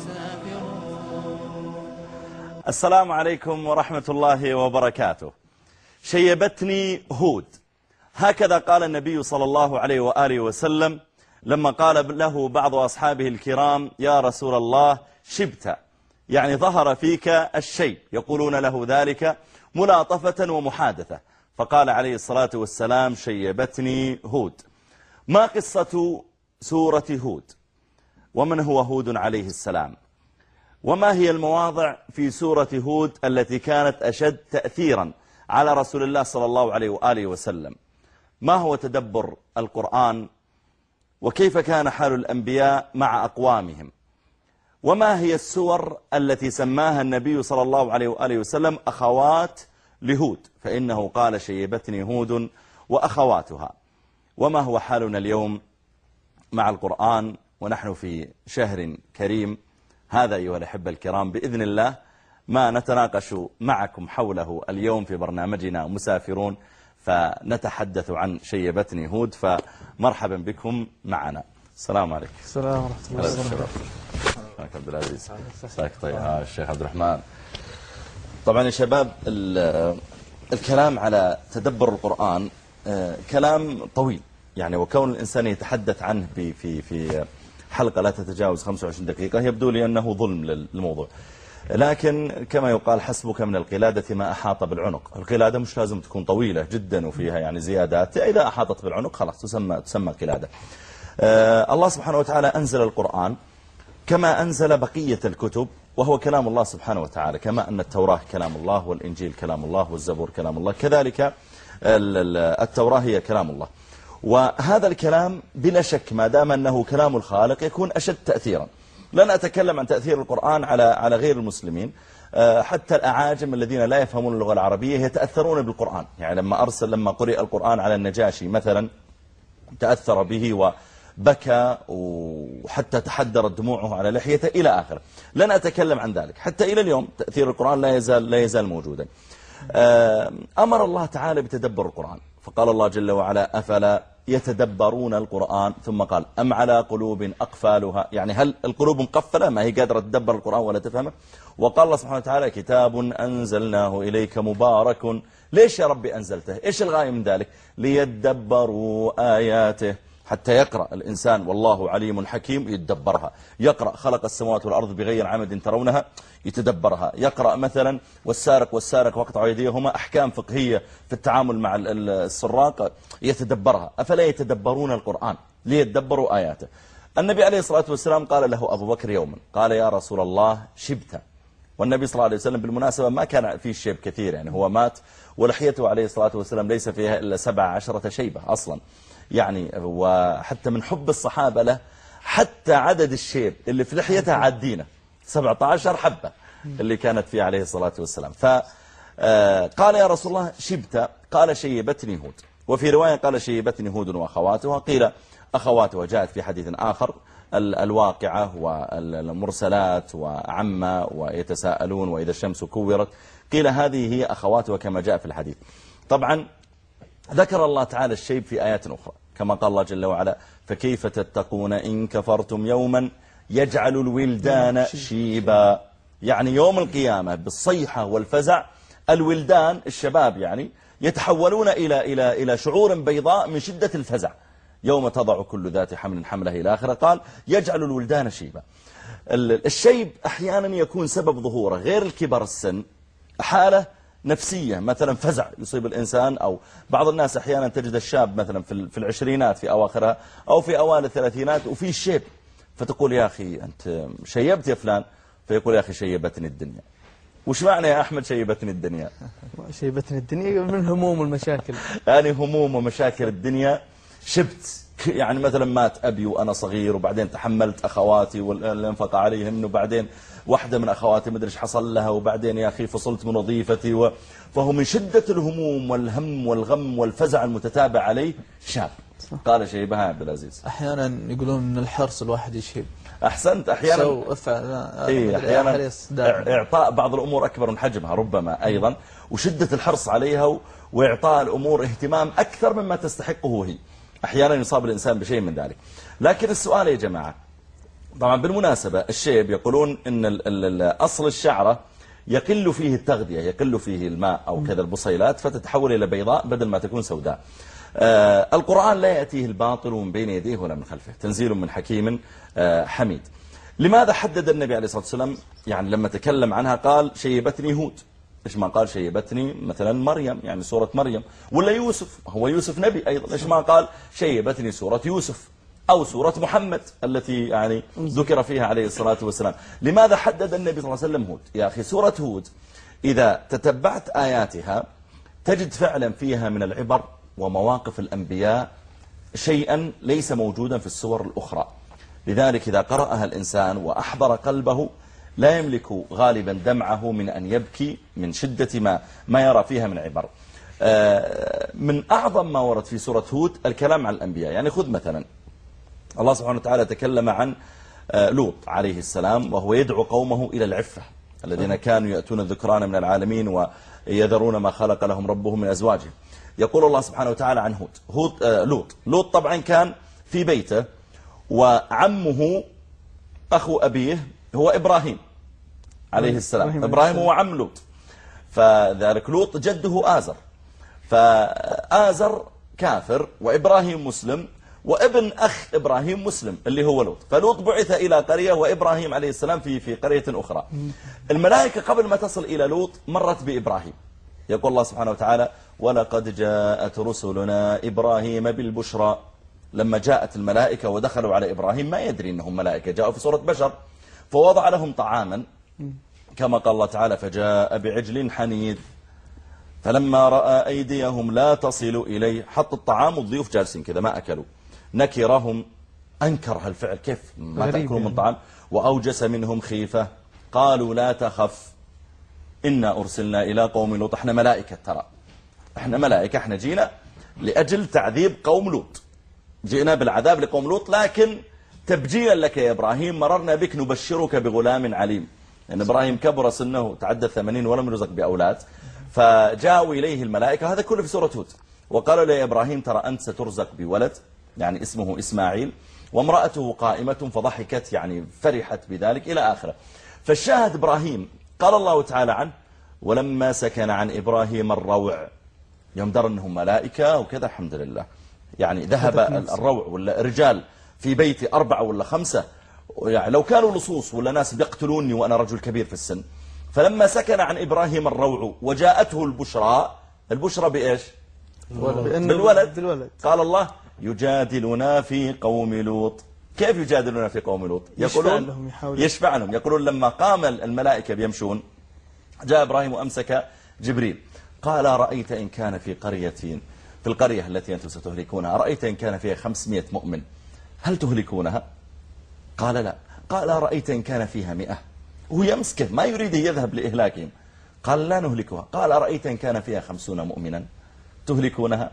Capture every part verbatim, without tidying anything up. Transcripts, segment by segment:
السلام عليكم ورحمة الله وبركاته. شيبتني هود، هكذا قال النبي صلى الله عليه وآله وسلم لما قال له بعض أصحابه الكرام: يا رسول الله شبت، يعني ظهر فيك الشيب، يقولون له ذلك ملاطفة ومحادثة. فقال عليه الصلاة والسلام: شيبتني هود. ما قصة سورة هود؟ ومن هو هود عليه السلام؟ وما هي المواضع في سورة هود التي كانت أشد تأثيرا على رسول الله صلى الله عليه وآله وسلم؟ ما هو تدبر القرآن؟ وكيف كان حال الأنبياء مع أقوامهم؟ وما هي السور التي سماها النبي صلى الله عليه وآله وسلم أخوات لهود؟ فإنه قال: شيبتني هود وأخواتها. وما هو حالنا اليوم مع القرآن ونحن في شهر كريم؟ هذا أيها الأحبة الكرام بإذن الله ما نتناقش معكم حوله اليوم في برنامجنا مسافرون، فنتحدث عن شيبتني هود. فمرحبا بكم معنا. السلام عليكم. السلام ورحمة الله وبركاته. معك عبد العزيز. مساك طيب. آه الشيخ عبد الرحمن. طبعا يا شباب، الكلام على تدبر القرآن كلام طويل، يعني وكون الإنسان يتحدث عنه في في حلقة لا تتجاوز خمسة وعشرين دقيقة يبدو لي أنه ظلم للموضوع. لكن كما يقال: حسبك من القلادة ما أحاط بالعنق. القلادة مش لازم تكون طويلة جدا وفيها يعني زيادات، إذا أحاطت بالعنق خلاص تسمى تسمى قلادة. آه الله سبحانه وتعالى أنزل القرآن كما أنزل بقية الكتب، وهو كلام الله سبحانه وتعالى، كما أن التوراة كلام الله والإنجيل كلام الله والزبور كلام الله، كذلك التوراة هي كلام الله. وهذا الكلام بلا شك ما دام أنه كلام الخالق يكون أشد تأثيرا. لن أتكلم عن تأثير القرآن على على غير المسلمين، حتى الأعاجم الذين لا يفهمون اللغة العربية يتأثرون بالقرآن. يعني لما أرسل لما قرئ القرآن على النجاشي مثلا تأثر به وبكى وحتى تحدرت دموعه على لحيته إلى آخره. لن أتكلم عن ذلك. حتى إلى اليوم تأثير القرآن لا يزال لا يزال موجودا. أمر الله تعالى بتدبر القرآن، فقال الله جل وعلا: أفلا يتدبرون القرآن، ثم قال: أم على قلوب أقفالها، يعني هل القلوب مقفلة ما هي قادرة تدبر القرآن ولا تفهمه؟ وقال الله سبحانه وتعالى: كتاب أنزلناه إليك مبارك. ليش يا ربي أنزلته؟ إيش الغاية من ذلك؟ ليدبروا آياته، حتى يقرأ الإنسان والله عليم حكيم يتدبرها. يقرأ خلق السماوات والأرض بغير عمد ترونها يتدبرها. يقرأ مثلا والسارق والسارق واقطعوا أيديهما، أحكام فقهية في التعامل مع السراق يتدبرها. أفلا يتدبرون القرآن ليتدبروا آياته؟ النبي عليه الصلاة والسلام قال له أبو بكر يوما، قال: يا رسول الله شبت. والنبي صلى الله عليه وسلم بالمناسبة ما كان فيه الشيب كثير، يعني هو مات ولحيته عليه الصلاة والسلام ليس فيها إلا سبع عشرة شيبة أصلا، يعني وحتى من حب الصحابة له حتى عدد الشيب اللي في لحيته عادينه سبعة عشر حبة اللي كانت فيه عليه الصلاة والسلام. فقال: يا رسول الله شبت. قال: شيبتني هود. وفي رواية قال: شيبتني هود وأخواتها. قيل أخواتها جاءت في حديث آخر: الواقعة والمرسلات وعما ويتساءلون وإذا الشمس كورت. قيل هذه هي أخواتها كما جاء في الحديث. طبعا ذكر الله تعالى الشيب في آيات أخرى، كما قال الله جل وعلا: فكيف تتقون إن كفرتم يوما يجعل الولدان شيبا. يعني يوم القيامة بالصيحة والفزع الولدان الشباب يعني يتحولون إلى إلى إلى شعور بيضاء من شدة الفزع يوم تضع كل ذات حمل حملها إلى آخره. قال: يجعل الولدان شيبا. الشيب أحيانا يكون سبب ظهوره غير الكبر السن حالة نفسية، مثلا فزع يصيب الإنسان، أو بعض الناس أحيانا تجد الشاب مثلا في العشرينات في أواخرها أو في أوائل الثلاثينات وفي الشيب، فتقول: يا أخي أنت شيبت يا فلان، فيقول: يا أخي شيبتني الدنيا. وش معنى يا أحمد شيبتني الدنيا؟ شيبتني الدنيا من هموم والمشاكل، يعني هموم ومشاكل الدنيا. شبت يعني مثلا مات أبي وأنا صغير، وبعدين تحملت أخواتي والانفق عليهن، وبعدين واحدة من أخواتي مدري ايش حصل لها، وبعدين يا أخي فصلت من وظيفتي و... فهو من شدة الهموم والهم والغم والفزع المتتابع عليه شاب. قال شيبها عبد العزيز. أحيانا يقولون من الحرص الواحد يشيب. أحسنت. أحيانا سو افعل. إيه أحيانا إعطاء بعض الأمور أكبر من حجمها ربما أيضا، وشدة الحرص عليها وإعطاء الأمور اهتمام أكثر مما تستحقه هي، أحيانا يصاب الإنسان بشيء من ذلك. لكن السؤال يا جماعة، طبعا بالمناسبة الشيب يقولون ان ال ال اصل الشعرة يقل فيه التغذية، يقل فيه الماء او كذا البصيلات فتتحول الى بيضاء بدل ما تكون سوداء. آه القرآن لا يأتيه الباطل من بين يديه ولا من خلفه، تنزيل من حكيم آه حميد. لماذا حدد النبي عليه الصلاة والسلام يعني لما تكلم عنها قال شيبتني هود؟ إيش ما قال شيبتني مثلا مريم، يعني سورة مريم، ولا يوسف، هو يوسف نبي أيضا، إيش ما قال شيبتني سورة يوسف أو سورة محمد التي يعني ذكر فيها عليه الصلاة والسلام. لماذا حدد النبي صلى الله عليه وسلم هود؟ يا أخي سورة هود إذا تتبعت آياتها تجد فعلا فيها من العبر ومواقف الأنبياء شيئا ليس موجودا في السور الأخرى. لذلك إذا قرأها الإنسان وأحضر قلبه لا يملك غالبا دمعه من أن يبكي من شدة ما, ما يرى فيها من عبر. من أعظم ما ورد في سورة هود الكلام عن الأنبياء. يعني خذ مثلا الله سبحانه وتعالى تكلم عن لوط عليه السلام وهو يدعو قومه إلى العفة، الذين كانوا يأتون الذكران من العالمين ويذرون ما خلق لهم ربهم من أزواجهم. يقول الله سبحانه وتعالى عن هود هود آه لوط لوط طبعا كان في بيته وعمه أخو أبيه هو إبراهيم عليه السلام. إبراهيم, إبراهيم هو عم لوط، فذلك لوط جده آزر، فآزر كافر وإبراهيم مسلم وابن أخ إبراهيم مسلم اللي هو لوط. فلوط بعث إلى قرية وإبراهيم عليه السلام في في قرية أخرى. الملائكة قبل ما تصل إلى لوط مرت بإبراهيم. يقول الله سبحانه وتعالى ولقد جاءت رسلنا إبراهيم بالبشرى. لما جاءت الملائكة ودخلوا على إبراهيم ما يدري أنهم ملائكة، جاءوا في صورة بشر، فوضع لهم طعاما كما قال الله تعالى فجاء بعجل حنيذ فلما رأى أيديهم لا تصل إليه، حط الطعام والضيوف جالسين كذا ما أكلوا، نكرهم، أنكر هالفعل كيف ما تأكلون من طعام، وأوجس منهم خيفة قالوا لا تخف إنا أرسلنا إلى قوم لوط. احنا ملائكة، ترى احنا ملائكة، احنا جينا لأجل تعذيب قوم لوط، جئنا بالعذاب لقوم لوط، لكن تبجيلا لك يا إبراهيم مررنا بك نبشرك بغلام عليم. لأن إبراهيم كبر سنه تعدى ثمانين ولم يرزق بأولاد، فجاءوا إليه الملائكة، هذا كله في سورة هود، وقالوا له يا إبراهيم ترى أنت سترزق بولد يعني اسمه إسماعيل وامرأته قائمة فضحكت يعني فرحت بذلك إلى آخره. فالشاهد إبراهيم قال الله تعالى عنه ولما سكن عن إبراهيم الروع، يوم در أنهم ملائكة وكذا الحمد لله، يعني ذهب الروع ولا رجال في بيتي أربعة ولا خمسة، يعني لو كانوا لصوص ولا ناس بيقتلوني وأنا رجل كبير في السن. فلما سكن عن إبراهيم الروع وجاءته البشرى، البشرى بإيش؟ بالولد. بالولد. قال الله يجادلنا في قوم لوط. كيف يجادلنا في قوم لوط؟ يقولون يشفع لهم، يقولون لما قام الملائكة بيمشون جاء إبراهيم وأمسك جبريل قال رأيت إن كان في قرية في القرية التي أنتم ستهلكونها رأيت إن كان فيها خمسمائة مؤمن هل تهلكونها؟ قال لا. قال رأيت إن كان فيها مئة، وهو يمسكه ما يريد يذهب لإهلاكهم. قال لا نهلكها. قال رأيت إن كان فيها خمسون مؤمنا تهلكونها؟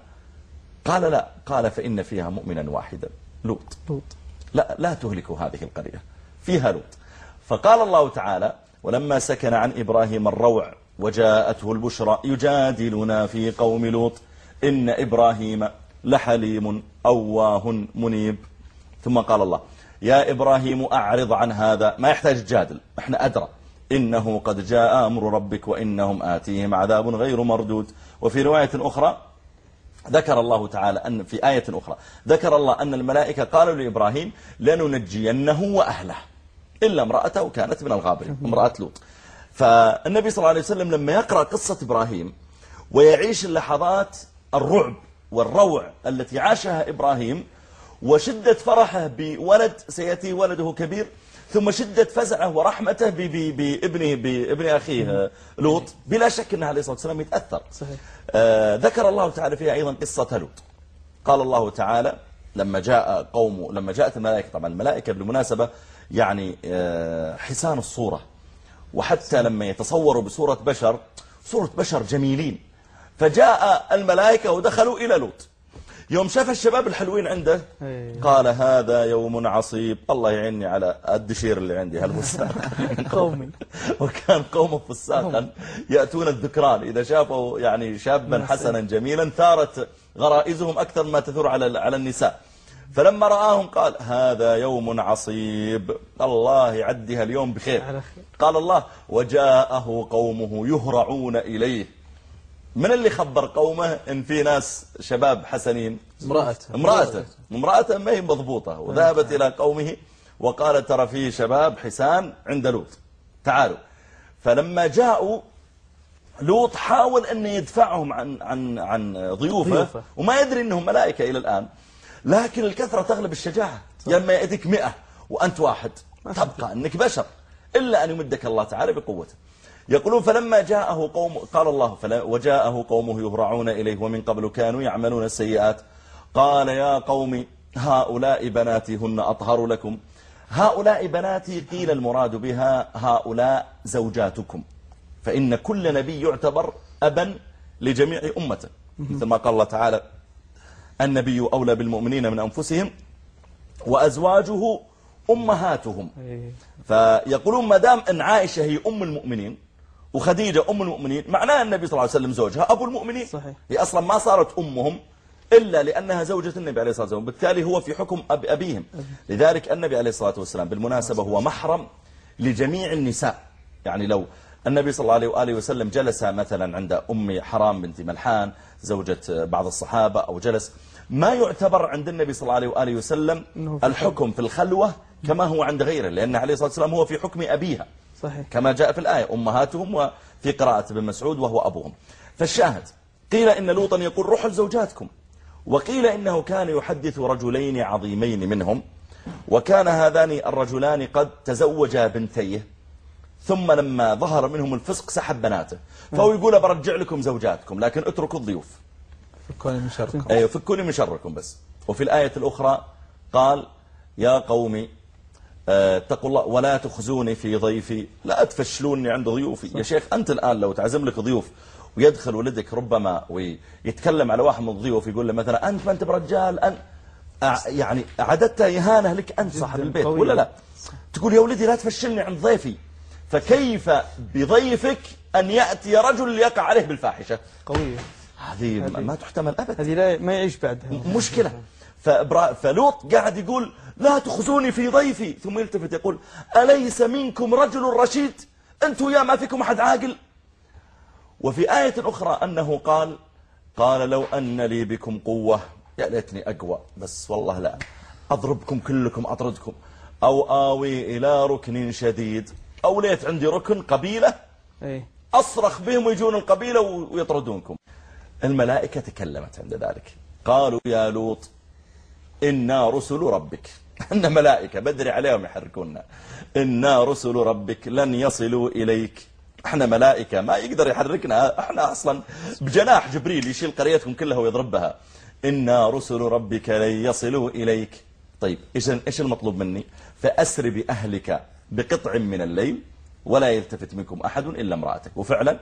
قال لا. قال فإن فيها مؤمنا واحدا لوط. لوط لا لا تهلكوا هذه القرية فيها لوط. فقال الله تعالى ولما سكن عن إبراهيم الروع وجاءته البشرى يجادلنا في قوم لوط إن إبراهيم لحليم أواه منيب. ثم قال الله يا إبراهيم أعرض عن هذا، ما يحتاج جادل، احنا أدرى، إنه قد جاء أمر ربك وإنهم آتيهم عذاب غير مردود. وفي رواية أخرى ذكر الله تعالى أن في آية أخرى ذكر الله أن الملائكة قالوا لإبراهيم لننجينه وأهله إلا امرأته كانت من الغابرين، امرأة لوط. فالنبي صلى الله عليه وسلم لما يقرأ قصة إبراهيم ويعيش اللحظات الرعب والروع التي عاشها إبراهيم وشدة فرحه بولد سيأتي ولده كبير، ثم شدة فزعه ورحمته بابنه بابن أخيه لوط، بلا شك أنه عليه الصلاة والسلام يتأثر. صحيح. آه ذكر الله تعالى فيها أيضا قصة لوط. قال الله تعالى لما جاء قوم لما جاءت الملائكة، طبعا الملائكة بالمناسبة يعني آه حسان الصورة، وحتى لما يتصوروا بصورة بشر صورة بشر جميلين، فجاء الملائكة ودخلوا إلى لوط. يوم شاف الشباب الحلوين عنده قال هذا يوم عصيب، الله يعيني على الدشير اللي عندي هالفساق قومي. وكان قومه فساقا يأتون الذكران، إذا شافوا يعني شابا حسنا جميلا ثارت غرائزهم أكثر ما تثور على على النساء. فلما رآهم قال هذا يوم عصيب، الله يعديها اليوم بخير. قال الله وجاءه قومه يهرعون إليه. من اللي خبر قومه إن في ناس شباب حسنين؟ امرأته امرأته امرأته ما هي مضبوطة، وذهبت إلى قومه وقالت ترى فيه شباب حسان عند لوط تعالوا. فلما جاءوا لوط حاول أن يدفعهم عن عن عن ضيوفه, ضيوفه. وما يدري أنهم ملائكة إلى الآن، لكن الكثرة تغلب الشجاعة. لما يأتيك مئة وأنت واحد تبقى أنك بشر إلا أن يمدك الله تعالى بقوته. يقولون فلما جاءه قوم قال الله فلا وجاءه قومه يهرعون إليه ومن قبل كانوا يعملون السيئات قال يا قوم هؤلاء بناتي هن أطهر لكم. هؤلاء بناتي قيل المراد بها هؤلاء زوجاتكم، فإن كل نبي يعتبر أبا لجميع أمته، مثل ما قال الله تعالى النبي أولى بالمؤمنين من أنفسهم وأزواجه أمهاتهم. فيقولون ما دام أن عائشة هي أم المؤمنين وخديجة أم المؤمنين معناه النبي صلى الله عليه وسلم زوجها أبو المؤمنين. صحيح. هي أصلا ما صارت أمهم إلا لأنها زوجة النبي عليه الصلاة والسلام، بالتالي هو في حكم أب أبيهم. لذلك النبي عليه الصلاة والسلام بالمناسبة هو محرم لجميع النساء. يعني لو النبي صلى الله عليه وآله وسلم جلس مثلا عند أم حرام بنت ملحان زوجة بعض الصحابة أو جلس، ما يعتبر عند النبي صلى الله عليه وآله وسلم الحكم في الخلوة كما هو عند غيره، لأن عليه الصلاة والسلام هو في حكم أبيها. صحيح. كما جاء في الآية أمهاتهم، وفي قراءة ابن مسعود وهو أبوهم. فالشاهد قيل إن لوطا يقول روحوا لزوجاتكم، وقيل إنه كان يحدث رجلين عظيمين منهم، وكان هذان الرجلان قد تزوجا بنتيه، ثم لما ظهر منهم الفسق سحب بناته، فهو يقول برجع لكم زوجاتكم لكن اتركوا الضيوف، فكوني من شركم. أيوة فكوني من شركم بس. وفي الآية الأخرى قال يا قومي اتقوا الله ولا تخزوني في ضيفي لا تفشلوني عند ضيوفي. صح. يا شيخ أنت الآن لو تعزم لك ضيوف ويدخل ولدك ربما ويتكلم على واحد من الضيوف يقول له مثلا أنت ما أنت برجال، أنت يعني أعددت إهانة لك أنت صاحب البيت قوية. ولا لا تقول يا ولدي لا تفشلني عند ضيفي، فكيف بضيفك أن يأتي رجل يقع عليه بالفاحشة؟ قوية هذه ما تحتمل أبدا، هذه لا ما يعيش بعدها مشكلة. فلوط قاعد يقول لا تخزوني في ضيفي، ثم يلتفت يقول أليس منكم رجل رشيد؟ أنتوا يا ما فيكم أحد عاقل. وفي آية أخرى أنه قال قال لو أن لي بكم قوة يا ليتني أقوى، بس والله لا أضربكم كلكم أطردكم، أو آوي إلى ركن شديد، أو ليت عندي ركن قبيلة أصرخ بهم ويجون القبيلة ويطردونكم. الملائكة تكلمت عند ذلك قالوا يا لوط إنا رسل ربك، إن ملائكة بدري عليهم يحركونا، إنا رسل ربك لن يصلوا إليك، احنا ملائكة ما يقدر يحركنا، احنا أصلا بجناح جبريل يشيل قريتكم كلها ويضربها. إنا رسل ربك لن يصلوا إليك. طيب إيش المطلوب مني؟ فأسر بأهلك بقطع من الليل ولا يلتفت منكم أحد إلا امرأتك. وفعلا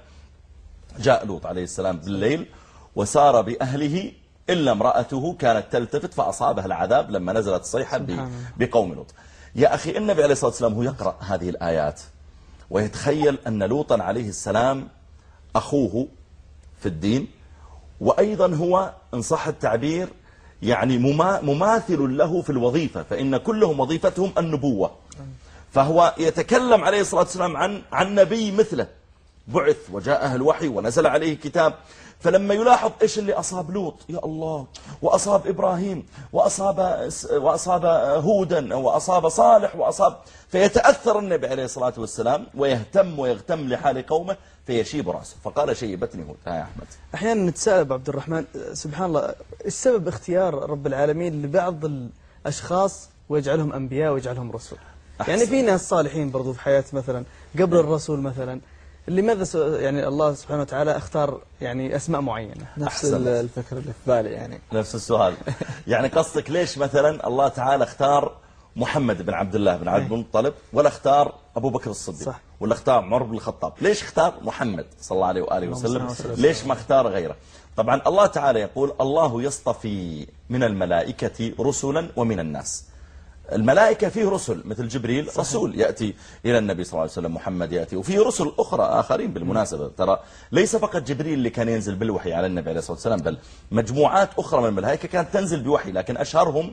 جاء لوط عليه السلام بالليل وسار بأهله إلا امرأته كانت تلتفت فأصابها العذاب لما نزلت الصيحة بقوم لوط. يا أخي النبي عليه الصلاة والسلام هو يقرأ هذه الآيات ويتخيل أن لوطا عليه السلام أخوه في الدين، وأيضا هو إن صح التعبير يعني مماثل له في الوظيفة، فإن كلهم وظيفتهم النبوة. فهو يتكلم عليه الصلاة والسلام عن عن نبي مثله بعث وجاءه الوحي ونزل عليه كتاب. فلما يلاحظ إيش اللي أصاب لوط يا الله، وأصاب إبراهيم، وأصاب وأصاب هودا، وأصاب صالح، وأصاب، فيتأثر النبي عليه الصلاة والسلام ويهتم ويغتم لحال قومه فيشيب رأسه. فقال شيبتني هود. ها يا أحمد، أحيانا نتساءل أبو عبد الرحمن سبحان الله السبب اختيار رب العالمين لبعض الأشخاص ويجعلهم أنبياء ويجعلهم رسل. أحسن. يعني في ناس صالحين برضو في حياة مثلا قبل الرسول مثلا، لماذا يعني الله سبحانه وتعالى اختار يعني أسماء معينة؟ نفس الفكرة اللي في بالي يعني نفس السؤال. يعني قصدك ليش مثلا الله تعالى اختار محمد بن عبد الله بن عبد المطلب ولا اختار أبو بكر الصديق؟ صح. ولا اختار عمر بن الخطاب؟ ليش اختار محمد صلى الله عليه وآله وسلم؟ ليش ما اختار غيره؟ طبعا الله تعالى يقول الله يصطفي من الملائكة رسلا ومن الناس. الملائكة فيه رسل مثل جبريل. صحيح. رسول يأتي إلى النبي صلى الله عليه وسلم، محمد يأتي، وفيه رسل أخرى آخرين بالمناسبة. ترى ليس فقط جبريل اللي كان ينزل بالوحي على النبي عليه الصلاة والسلام، بل مجموعات أخرى من الملائكة كانت تنزل بوحي، لكن أشهرهم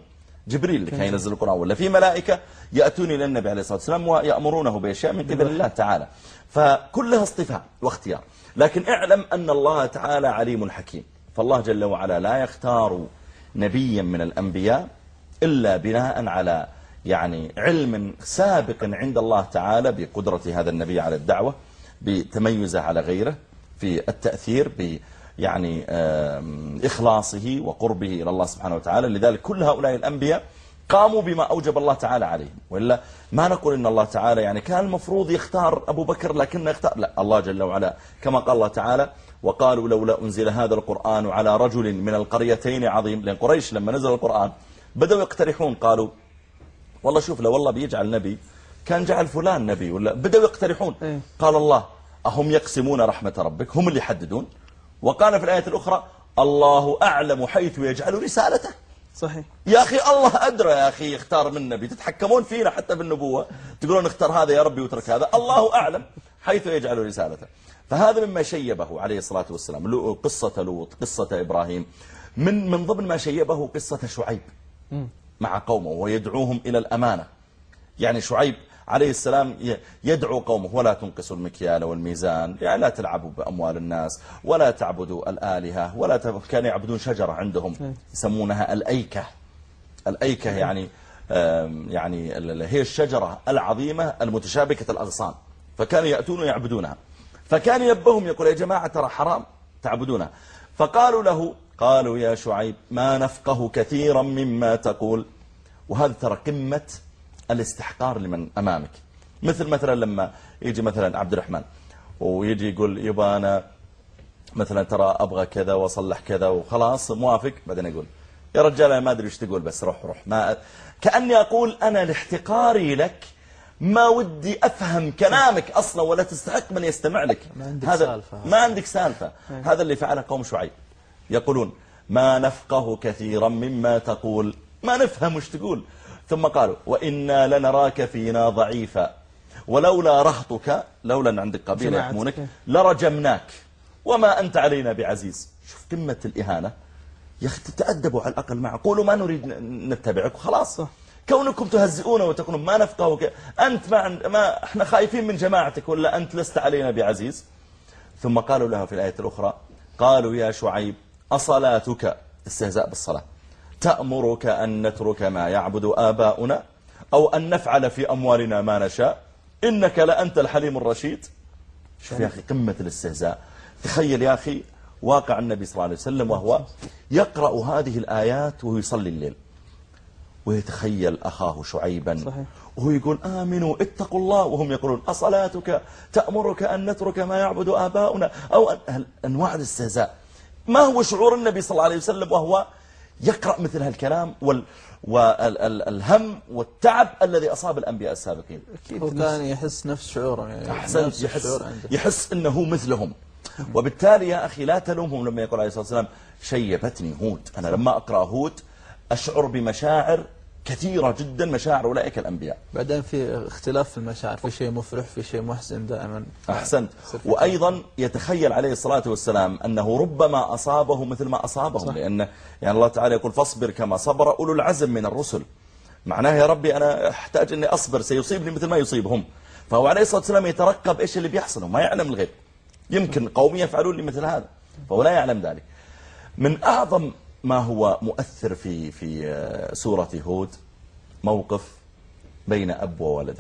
جبريل اللي كان ينزل القرآن، ولا في ملائكة يأتون إلى النبي عليه الصلاة والسلام ويأمرونه بأشياء من قبل الله تعالى. فكلها اصطفاء واختيار. لكن اعلم أن الله تعالى عليم حكيم، فالله جل وعلا لا يختار نبيا من الأنبياء إلا بناء على يعني علم سابق عند الله تعالى بقدرة هذا النبي على الدعوة، بتميزه على غيره في التأثير، ب يعني إخلاصه وقربه إلى الله سبحانه وتعالى. لذلك كل هؤلاء الأنبياء قاموا بما أوجب الله تعالى عليهم، وإلا ما نقول إن الله تعالى يعني كان المفروض يختار أبو بكر لكنه يختار، لا، الله جل وعلا كما قال الله تعالى وقالوا لولا أنزل هذا القرآن على رجل من القريتين عظيم. لأن قريش لما نزل القرآن بدأوا يقترحون، قالوا والله شوف لو والله بيجعل نبي كان جعل فلان نبي، ولا بدأوا يقترحون. قال الله أهم يقسمون رحمة ربك، هم اللي يحددون. وقال في الآية الأخرى الله أعلم حيث يجعل رسالته. صحيح يا أخي الله أدرى يا أخي يختار من نبي، تتحكمون فينا حتى بالنبوة، تقولون اختار هذا يا ربي وترك هذا. الله أعلم حيث يجعل رسالته. فهذا مما شيبه عليه الصلاة والسلام، قصة لوط، قصة إبراهيم. من من ضمن ما شيبه قصة شعيب مع قومه ويدعوهم إلى الأمانة. يعني شعيب عليه السلام يدعو قومه ولا تنقصوا المكيال والميزان، يعني لا تلعبوا بأموال الناس ولا تعبدوا الآلهة، ولا ت... كانوا يعبدون شجرة عندهم يسمونها الأيكة. الأيكة يعني يعني هي الشجرة العظيمة المتشابكة الأغصان، فكانوا يأتون ويعبدونها. فكان ينبههم يقول يا جماعة ترى حرام تعبدونها. فقالوا له قالوا يا شعيب ما نفقه كثيرا مما تقول. وهذا ترى قمة الاستحقار لمن أمامك. مثل مثلا لما يجي مثلا عبد الرحمن ويجي يقول يبا أنا مثلا ترى أبغى كذا وأصلح كذا وخلاص موافق، بعدين يقول يا رجال أنا ما أدري إيش تقول بس روح روح. ما كأني أقول أنا لاحتقاري لك ما ودي أفهم كلامك أصلا ولا تستحق من يستمع لك. ما عندك هذا سالفة. ما عندك سالفة. هذا اللي فعله قوم شعيب، يقولون ما نفقه كثيرا مما تقول، ما نفهم وش تقول. ثم قالوا وإنا لنراك فينا ضعيفا ولولا رهطك، لولا أن عندك قبيلة يحمونك لرجمناك وما أنت علينا بعزيز. شوف قمة الإهانة. يا أخي تتأدبوا على الأقل معه، قولوا ما نريد نتبعك وخلاص. كونكم تهزئون وتقولون ما نفقه ك... أنت ما, عند... ما احنا خايفين من جماعتك ولا أنت لست علينا بعزيز. ثم قالوا لها في الآية الأخرى قالوا يا شعيب أصلاتك، استهزاء بالصلاة، تأمرك أن نترك ما يعبد آباؤنا أو أن نفعل في أموالنا ما نشاء إنك لأنت الحليم الرشيد. شوف يا أخي قمة الاستهزاء. تخيل يا أخي واقع النبي صلى الله عليه وسلم وهو يقرأ هذه الآيات وهو يصلي الليل، ويتخيل أخاه شعيبا صحيح. وهو يقول آمنوا اتقوا الله، وهم يقولون أصلاتك تأمرك أن نترك ما يعبد آباؤنا أو أن... أنواع الاستهزاء. ما هو شعور النبي صلى الله عليه وسلم وهو يقرأ مثل هالكلام وال... والهم والتعب الذي أصاب الأنبياء السابقين؟ هو كان يحس نفس شعوره يعني. أحسنت، يحس, يحس أنه مثلهم. وبالتالي يا أخي لا تلومهم لما يقول عليه الصلاة والسلام شيبتني هود. أنا لما أقرأ هود أشعر بمشاعر كثيرة جدا، مشاعر أولئك الأنبياء. بعدين في اختلاف في المشاعر، في شيء مفرح في شيء محزن دائما. أحسنت. وأيضا يتخيل عليه الصلاة والسلام أنه ربما أصابه مثل ما أصابهم، لأن يعني الله تعالى يقول فاصبر كما صبر أولو العزم من الرسل. معناه يا ربي أنا أحتاج أني أصبر، سيصيبني مثل ما يصيبهم. فهو عليه الصلاة والسلام يترقب إيش اللي بيحصل، وما يعلم الغيب. يمكن قوم يفعلون لي مثل هذا، فهو لا يعلم ذلك. من أعظم ما هو مؤثر في في سورة هود موقف بين أب وولده،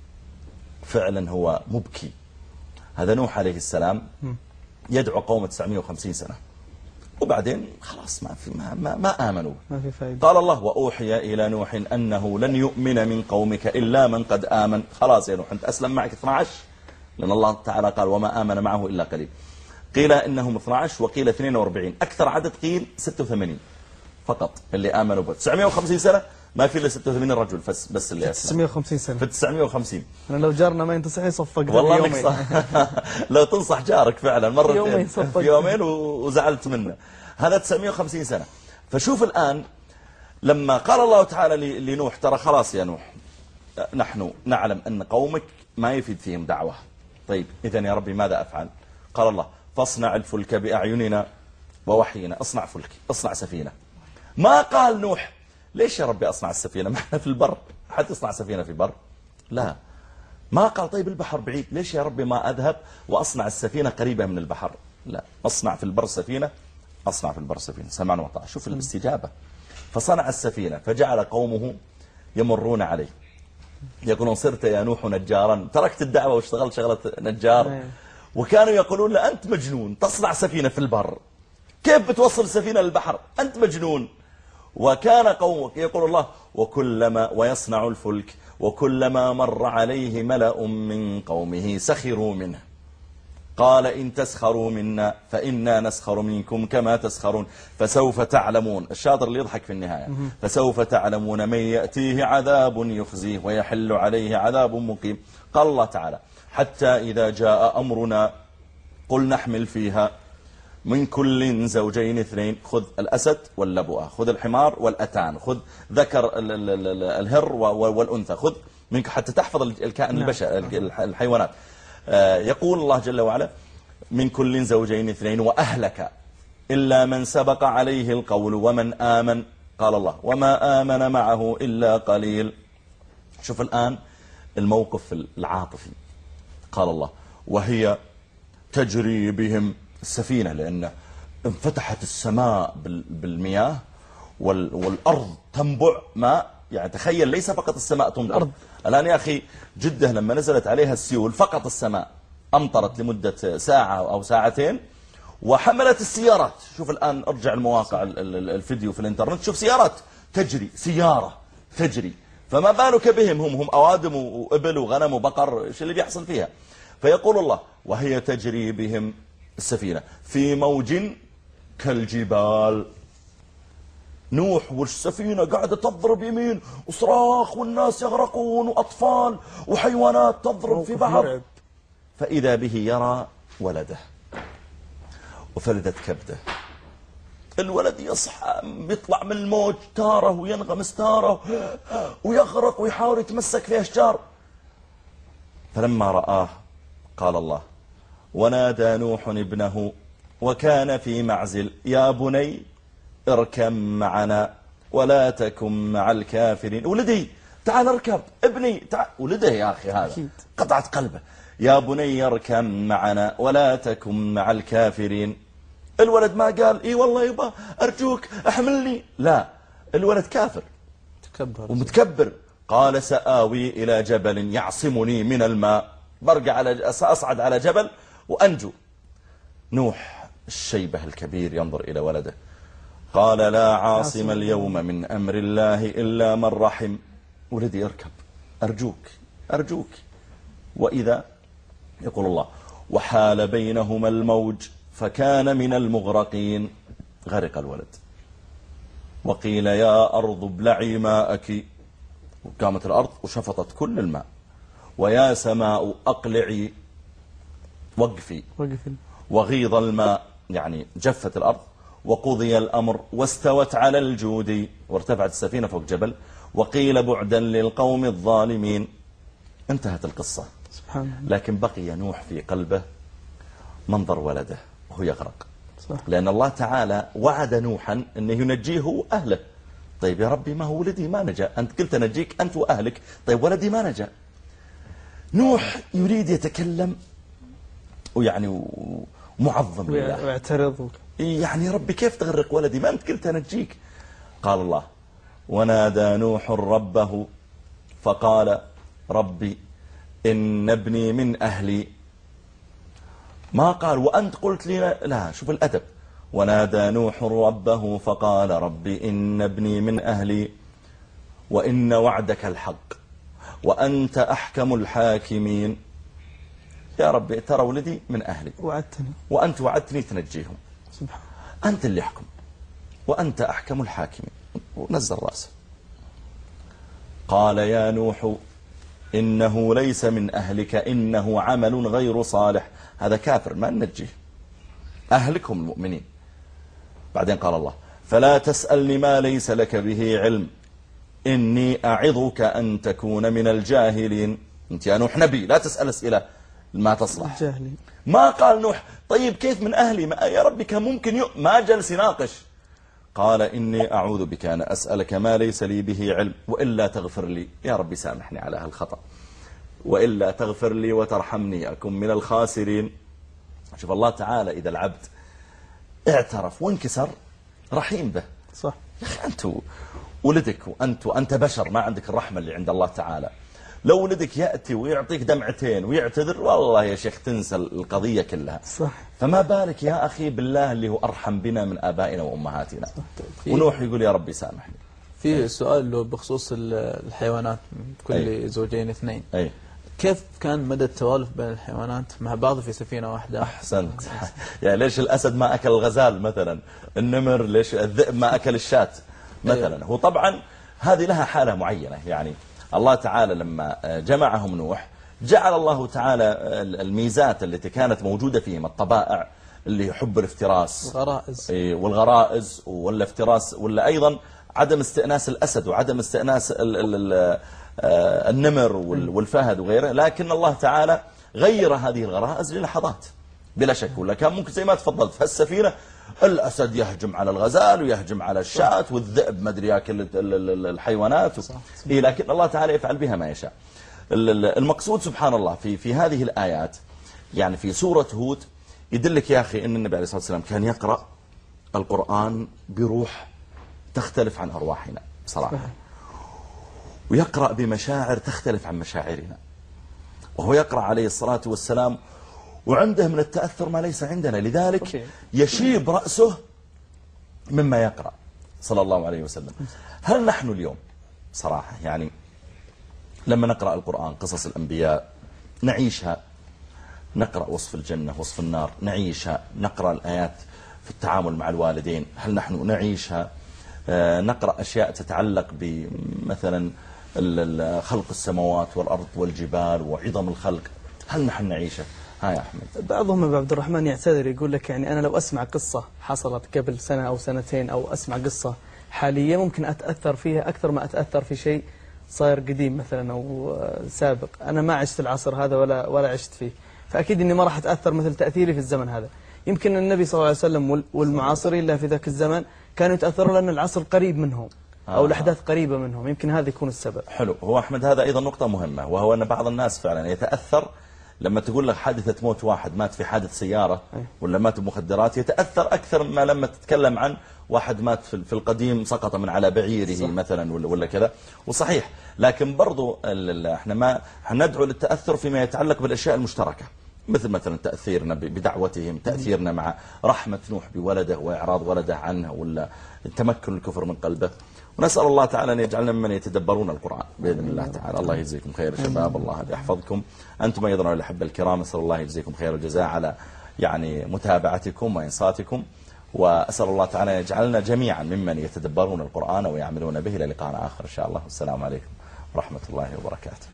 فعلا هو مبكي. هذا نوح عليه السلام يدعو قوم تسعمائة وخمسين سنة، وبعدين خلاص ما في ما, ما, ما آمنوا. ما في فايدة. قال الله وأوحي إلى نوح أنه لن يؤمن من قومك إلا من قد آمن. خلاص يا نوح أنت أسلم معك اثنا عشر، لأن الله تعالى قال وما آمن معه إلا قليل. قيل إنهم اثنا عشر وقيل اثنين وأربعين، أكثر عدد قيل ستة وثمانين فقط اللي آمنوا به. تسعمائة وخمسين سنة ما في إلا ستة وثمانين رجل بس بس اللي أسلم. تسعمائة وخمسين سنة في تسعمائة وخمسين. أنا لو جارنا ما ينتصح يصفق والله يومين. لو تنصح جارك فعلا مرتين في يومين وزعلت منه. هذا تسعمائة وخمسين سنة. فشوف الآن لما قال الله تعالى لنوح ترى خلاص يا نوح نحن نعلم أن قومك ما يفيد فيهم دعوة. طيب إذن يا ربي ماذا أفعل؟ قال الله فاصنع الفلك بأعيننا ووحينا. اصنع فلك، اصنع سفينة. ما قال نوح ليش يا ربي أصنع السفينة؟ ما احنا في البر، حتى تصنع سفينة في بر؟ لا. ما قال طيب البحر بعيد، ليش يا ربي ما أذهب وأصنع السفينة قريبة من البحر؟ لا، أصنع في البر سفينة، أصنع في البر سفينة. سمعنا وطاعة. شوف الاستجابة. فصنع السفينة فجعل قومه يمرون عليه يقولون صرت يا نوح نجارا، تركت الدعوة واشتغلت شغلة نجار. وكانوا يقولون له أنت مجنون تصنع سفينة في البر، كيف بتوصل سفينة للبحر؟ أنت مجنون. وكان قومك يقول الله وكلما ويصنع الفلك وكلما مر عليه ملأ من قومه سخروا منه قال إن تسخروا منا فإنا نسخر منكم كما تسخرون فسوف تعلمون. الشاطر اللي يضحك في النهاية. فسوف تعلمون من يأتيه عذاب يخزيه ويحل عليه عذاب مقيم. قال الله تعالى حتى إذا جاء أمرنا قل نحمل فيها من كل زوجين اثنين، خذ الأسد واللبؤة، خذ الحمار والأتان، خذ ذكر الهر والأنثى، خذ منك حتى تحفظ الكائن البشر الحيوانات. يقول الله جل وعلا من كل زوجين اثنين وأهلك إلا من سبق عليه القول ومن آمن. قال الله وما آمن معه إلا قليل. شوف الآن الموقف العاطفي. قال الله وهي تجري بهم السفينة، لأن انفتحت السماء بالمياه والأرض تنبع ماء. يعني تخيل ليس فقط السماء تمطر الآن يا أخي، جدة لما نزلت عليها السيول فقط السماء أمطرت لمدة ساعة أو ساعتين وحملت السيارات. شوف الآن ارجع المواقع الفيديو في الانترنت، شوف سيارات تجري، سيارة تجري، فما بالك بهم هم هم أوادم وإبل وغنم وبقر، ايش اللي بيحصل فيها. فيقول الله وهي تجري بهم السفينة في موج كالجبال. نوح والسفينة قاعدة تضرب يمين وصراخ والناس يغرقون وأطفال وحيوانات تضرب في بعض. فإذا به يرى ولده وفلذت كبده. الولد يصحى بيطلع من الموج تاره وينغمس تاره ويغرق ويحاول يتمسك في أشجار. فلما رآه قال الله ونادى نوح ابنه وكان في معزل يا بني اركب معنا ولا تكن مع الكافرين. ولدي تعال اركب، ابني تعال. ولده يا أخي هذا قطعت قلبه. يا بني اركب معنا ولا تكن مع الكافرين. الولد ما قال اي والله يبا ارجوك احملني، لا، الولد كافر تكبر ومتكبر. قال سآوي إلى جبل يعصمني من الماء، برجع على سأصعد على جبل وأنجو. نوح الشيبة الكبير ينظر إلى ولده قال لا عاصم اليوم من أمر الله إلا من رحم. ولدي اركب أرجوك أرجوك. وإذا يقول الله وحال بينهما الموج فكان من المغرقين. غرق الولد. وقيل يا أرض ابلعي ماءك، وقامت الأرض وشفطت كل الماء. ويا سماء أقلعي وقفي وغيض الماء، يعني جفت الأرض. وقضي الأمر واستوت على الجود، وارتفعت السفينة فوق جبل. وقيل بعدا للقوم الظالمين. انتهت القصة سبحان الله. لكن بقي نوح في قلبه منظر ولده وهو يغرق صح. لأن الله تعالى وعد نوحا أنه ينجيه وأهله. طيب يا ربي ما هو ولدي ما نجا، أنت قلت نجيك أنت وأهلك، طيب ولدي ما نجا. نوح يريد يتكلم ويعني معظم لله ويعترض، يعني يا ربي كيف تغرق ولدي ما أنت قلت نجيك. قال الله ونادى نوح ربه فقال ربي إن ابني من أهلي. ما قال وأنت قلت لي لا، شوف الأدب. ونادى نوح ربه فقال ربي إن ابني من أهلي وإن وعدك الحق وأنت أحكم الحاكمين. يا ربي ترى ولدي من أهلي وعدتني وأنت وعدتني تنجيهم سبحان أنت اللي يحكم وأنت أحكم الحاكمين. ونزل رأسه. قال يا نوح إنه ليس من أهلك إنه عمل غير صالح. هذا كافر ما ننجيه، أهلكم المؤمنين. بعدين قال الله فلا تسألني ما ليس لك به علم إني أعظك أن تكون من الجاهلين. أنت يا نوح نبي، لا تسأل أسئلة ما تصلح. الجاهلين. ما قال نوح طيب كيف من أهلي ما يا ربي كان ممكن ي... ما جلس يناقش. قال إني أعوذ بك أن أسألك ما ليس لي به علم وإلا تغفر لي. يا ربي سامحني على هالخطأ، وإلا تغفر لي وترحمني أكن من الخاسرين. شوف الله تعالى إذا العبد اعترف وانكسر رحيم به. صح يا أخي أنت ولدك وأنت وأنت بشر، ما عندك الرحمة اللي عند الله تعالى. لو ولدك يأتي ويعطيك دمعتين ويعتذر، والله يا شيخ تنسى القضية كلها. صح. فما بالك يا أخي بالله اللي هو أرحم بنا من آبائنا وأمهاتنا. ونوح يقول يا ربي سامحني. في سؤال له بخصوص الحيوانات، كل أي. زوجين اثنين، أي. كيف كان مدى التوالف بين الحيوانات مع بعض في سفينة واحدة؟ أحسنت. يعني ليش الأسد ما أكل الغزال مثلا، النمر ليش الذئب ما أكل الشاة مثلا. هو طبعا هذه لها حالة معينة. يعني الله تعالى لما جمعهم نوح جعل الله تعالى الميزات التي كانت موجودة فيهم، الطبائع اللي يحب الافتراس الغرائز والغرائز ولا افتراس، ولا أيضا عدم استئناس الأسد وعدم استئناس ال ال ال النمر والفهد وغيره. لكن الله تعالى غير هذه الغرائز للحظات بلا شك. ولا كان ممكن زي ما تفضلت في السفينة الأسد يهجم على الغزال ويهجم على الشاة والذئب ما ادري ياكل الحيوانات. إيه لكن الله تعالى يفعل بها ما يشاء. المقصود سبحان الله في في هذه الآيات، يعني في سورة هود يدلك يا أخي أن النبي عليه الصلاة والسلام كان يقرأ القرآن بروح تختلف عن أرواحنا صراحة، ويقرأ بمشاعر تختلف عن مشاعرنا، وهو يقرأ عليه الصلاة والسلام وعنده من التأثر ما ليس عندنا، لذلك يشيب رأسه مما يقرأ صلى الله عليه وسلم. هل نحن اليوم صراحة يعني لما نقرأ القرآن قصص الأنبياء نعيشها، نقرأ وصف الجنة وصف النار نعيشها، نقرأ الآيات في التعامل مع الوالدين هل نحن نعيشها، آه نقرأ أشياء تتعلق بمثلا خلق السماوات والأرض والجبال وعظم الخلق، هل نحن نعيشها؟ ها يا أحمد. بعضهم أبو عبد الرحمن يعتذر يقول لك يعني أنا لو أسمع قصة حصلت قبل سنة أو سنتين أو أسمع قصة حالية ممكن أتأثر فيها أكثر ما أتأثر في شيء صاير قديم مثلا أو سابق. أنا ما عشت العصر هذا ولا ولا عشت فيه، فأكيد إني ما راح أتأثر مثل تأثيري في الزمن هذا. يمكن النبي صلى الله عليه وسلم والمعاصرين له في ذاك الزمن كانوا يتأثروا لأن العصر قريب منهم أو آه. الأحداث قريبة منهم، يمكن هذا يكون السبب. حلو. هو أحمد هذا أيضا نقطة مهمة، وهو أن بعض الناس فعلا يتأثر لما تقول لك حادثة موت واحد مات في حادث سيارة ولا مات بمخدرات، يتأثر أكثر ما لما تتكلم عن واحد مات في القديم سقط من على بعيره صح. مثلا ولا, ولا كذا. وصحيح، لكن برضو احنا ما ندعو للتأثر فيما يتعلق بالأشياء المشتركة، مثل مثلا تأثيرنا بدعوتهم، تأثيرنا مع رحمة نوح بولده وإعراض ولده عنه، ولا تمكن الكفر من قلبه. ونسأل الله تعالى أن يجعلنا ممن يتدبرون القرآن بإذن الله تعالى. الله يجزيكم خير يا شباب، الله يحفظكم أنتم أيضا الأحبة الكرام. أسأل الله يجزيكم خير الجزاء على يعني متابعتكم وإنصاتكم، وأسأل الله تعالى أن يجعلنا جميعا ممن يتدبرون القرآن ويعملون به. إلى لقاء آخر إن شاء الله، والسلام عليكم ورحمة الله وبركاته.